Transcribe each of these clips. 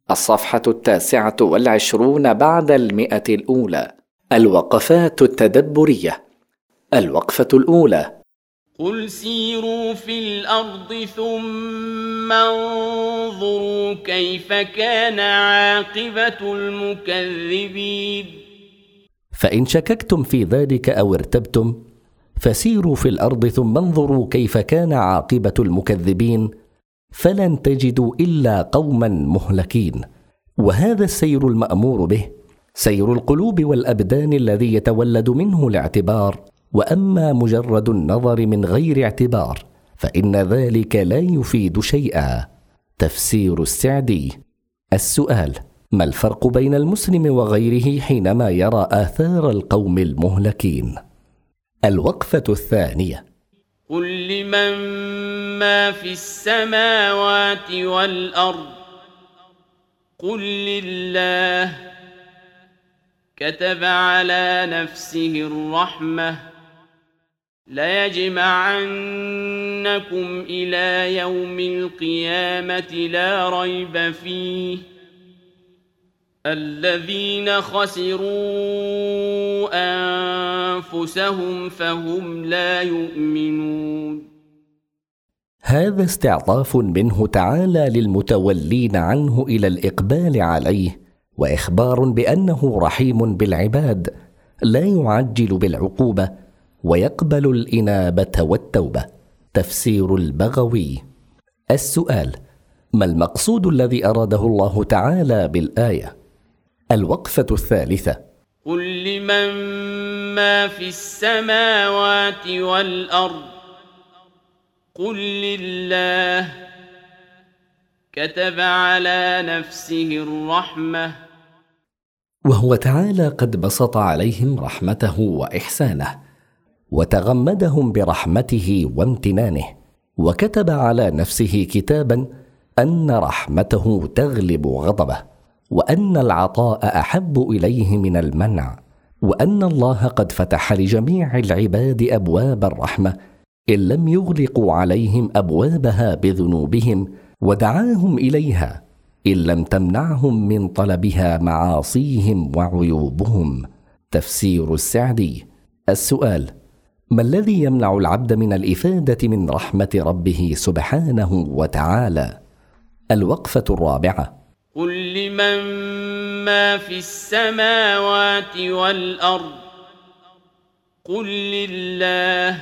الصفحة 29 بعد 100 الأولى. الوقفات التدبرية. الوقفة الأولى: قل سيروا في الأرض ثم انظروا كيف كان عاقبة المكذبين. فإن شككتم في ذلك أو ارتبتم فسيروا في الأرض ثم انظروا كيف كان عاقبة المكذبين، فلن تجدوا إلا قوما مهلكين. وهذا السير المأمور به سير القلوب والأبدان الذي يتولد منه الاعتبار، وأما مجرد النظر من غير اعتبار فإن ذلك لا يفيد شيئا. تفسير السعدي. السؤال: ما الفرق بين المسلم وغيره حينما يرى آثار القوم المهلكين؟ الوقفة الثانية: قل لمن ما في السماوات والأرض قل لله كتب على نفسه الرحمة ليجمعنكم إلى يوم القيامة لا ريب فيه الذين خسروا أنفسهم فهم لا يؤمنون. هذا استعطاف منه تعالى للمتولين عنه إلى الإقبال عليه، وإخبار بأنه رحيم بالعباد لا يعجل بالعقوبة ويقبل الإنابة والتوبة. تفسير البغوي. السؤال: ما المقصود الذي أراده الله تعالى بالآية؟ الوقفة الثالثة: قل لمن ما في السماوات والأرض قل لله كتب على نفسه الرحمة. وهو تعالى قد بسط عليهم رحمته وإحسانه وتغمدهم برحمته وامتنانه، وكتب على نفسه كتابا أن رحمته تغلب غضبه، وأن العطاء أحب إليه من المنع، وأن الله قد فتح لجميع العباد أبواب الرحمة إن لم يغلقوا عليهم أبوابها بذنوبهم، ودعاهم إليها إن لم تمنعهم من طلبها معاصيهم وعيوبهم. تفسير السعدي. السؤال: ما الذي يمنع العبد من الإفادة من رحمة ربه سبحانه وتعالى؟ الوقفة الرابعة: قل لمن ما في السماوات والأرض قل لله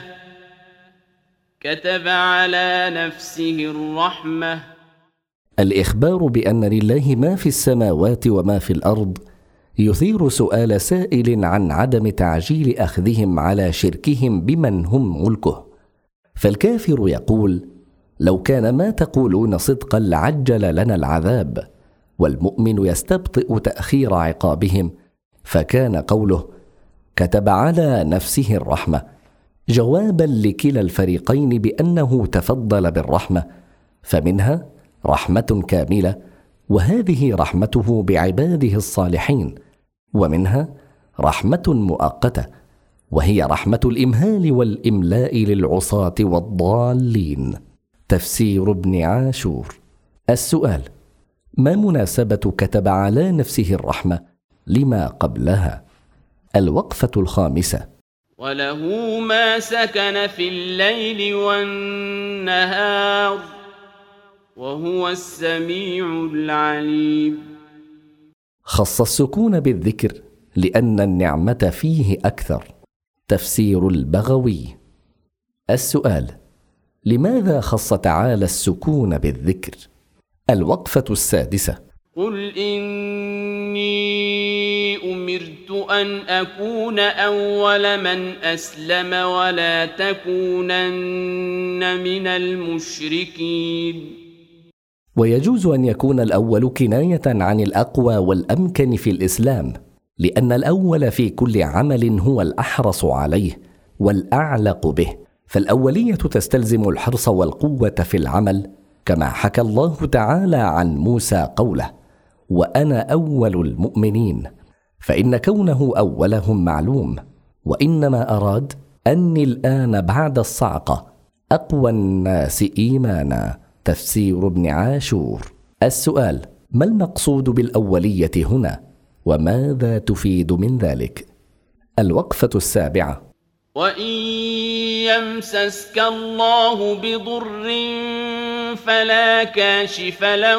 كتب على نفسه الرحمة. الإخبار بأن لله ما في السماوات وما في الأرض يثير سؤال سائل عن عدم تعجيل أخذهم على شركهم بمن هم ملكه. فالكافر يقول: لو كان ما تقولون صدقا لعجل لنا العذاب، والمؤمن يستبطئ تأخير عقابهم، فكان قوله كتب على نفسه الرحمة جوابا لكلا الفريقين بأنه تفضل بالرحمة، فمنها رحمة كاملة وهذه رحمته بعباده الصالحين، ومنها رحمة مؤقتة وهي رحمة الإمهال والإملاء للعصاة والضالين. تفسير ابن عاشور. السؤال: ما مناسبة كتب على نفسه الرحمة لما قبلها؟ الوقفة الخامسة: وله ما سكن في الليل والنهار وهو السميع العليم. خص السكون بالذكر لأن النعمة فيه أكثر. تفسير البغوي. السؤال: لماذا خص تعالى السكون بالذكر؟ الوقفة السادسة: قل إني أمرت أن أكون أول من أسلم ولا تكونن من المشركين. ويجوز أن يكون الأول كناية عن الأقوى والأمكن في الإسلام، لأن الأول في كل عمل هو الأحرص عليه والأعلق به، فالأولية تستلزم الحرص والقوة في العمل، كما حكى الله تعالى عن موسى قوله: وأنا أول المؤمنين، فإن كونه أولهم معلوم، وإنما أراد أني الآن بعد الصعقة أقوى الناس إيمانا. تفسير ابن عاشور. السؤال: ما المقصود بالأولية هنا؟ وماذا تفيد من ذلك؟ الوقفة السابعة: وإن يمسسك الله بضر فلا كاشف له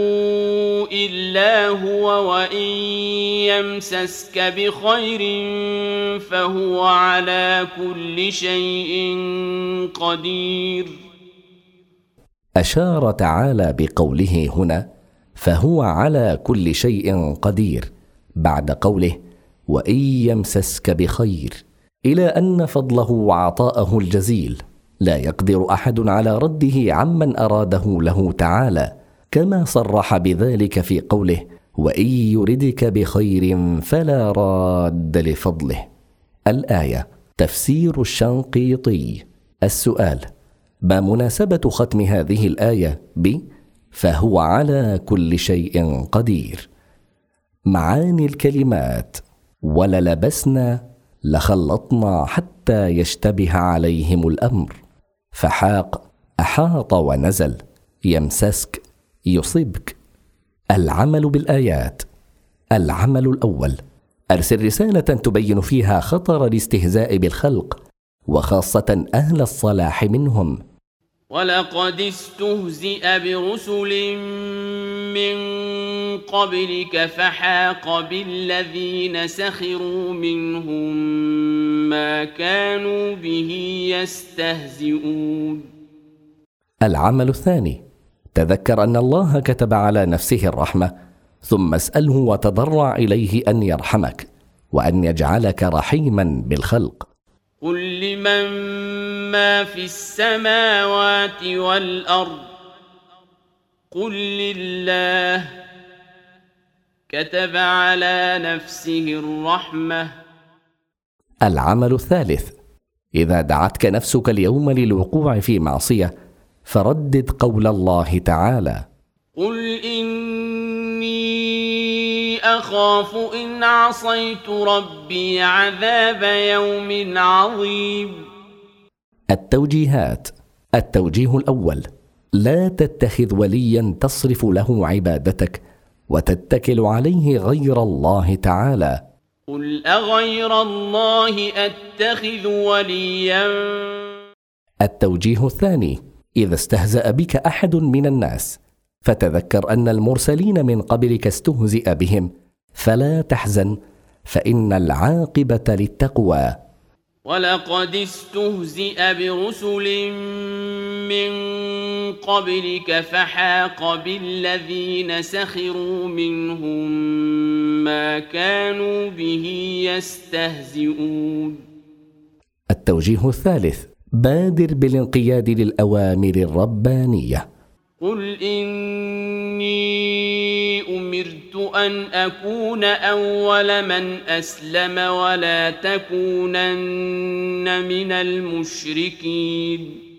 إلا هو وإن يمسسك بخير فهو على كل شيء قدير. أشار تعالى بقوله هنا فهو على كل شيء قدير بعد قوله وإن يمسسك بخير إلى أن فضله وعطاءه الجزيل لا يقدر أحد على رده عمن أراده له تعالى، كما صرح بذلك في قوله وإن يردك بخير فلا راد لفضله. الآية. تفسير الشنقيطي. السؤال: ما مناسبة ختم هذه الآية ب فهو على كل شيء قدير؟ معاني الكلمات: وللبسنا لخلطنا حتى يشتبه عليهم الأمر. فحاق أحاط ونزل، يمسسك يصبك. العمل بالآيات. العمل الأول: أرسل رسالة تبين فيها خطر الاستهزاء بالخلق وخاصة أهل الصلاح منهم. ولقد استهزئ برسل من قبلك فحاق بالذين سخروا منهم ما كانوا به يستهزئون. العمل الثاني: تذكر أن الله كتب على نفسه الرحمة، ثم اسأله وتضرع إليه أن يرحمك وأن يجعلك رحيما بالخلق. قل لمن ما في السماوات والأرض قل لله كتب على نفسه الرحمة. العمل الثالث: إذا دعتك نفسك اليوم للوقوع في معصية فردد قول الله تعالى قل إني أخاف إن عصيت ربي عذاب يوم عظيم. التوجيهات. التوجيه الأول: لا تتخذ وليا تصرف له عبادتك وتتكل عليه غير الله تعالى. قل أغير الله أتخذ وليا. التوجيه الثاني: إذا استهزأ بك أحد من الناس فتذكر أن المرسلين من قبلك استهزئ بهم فلا تحزن، فإن العاقبة للتقوى. ولقد استهزئ برسل من قبلك فحاق بالذين سخروا منهم ما كانوا به يستهزئون. التوجيه الثالث: بادر بالانقياد للأوامر الربانية. قل إني أمرت أن أكون أول من أسلم ولا تكونن من المشركين.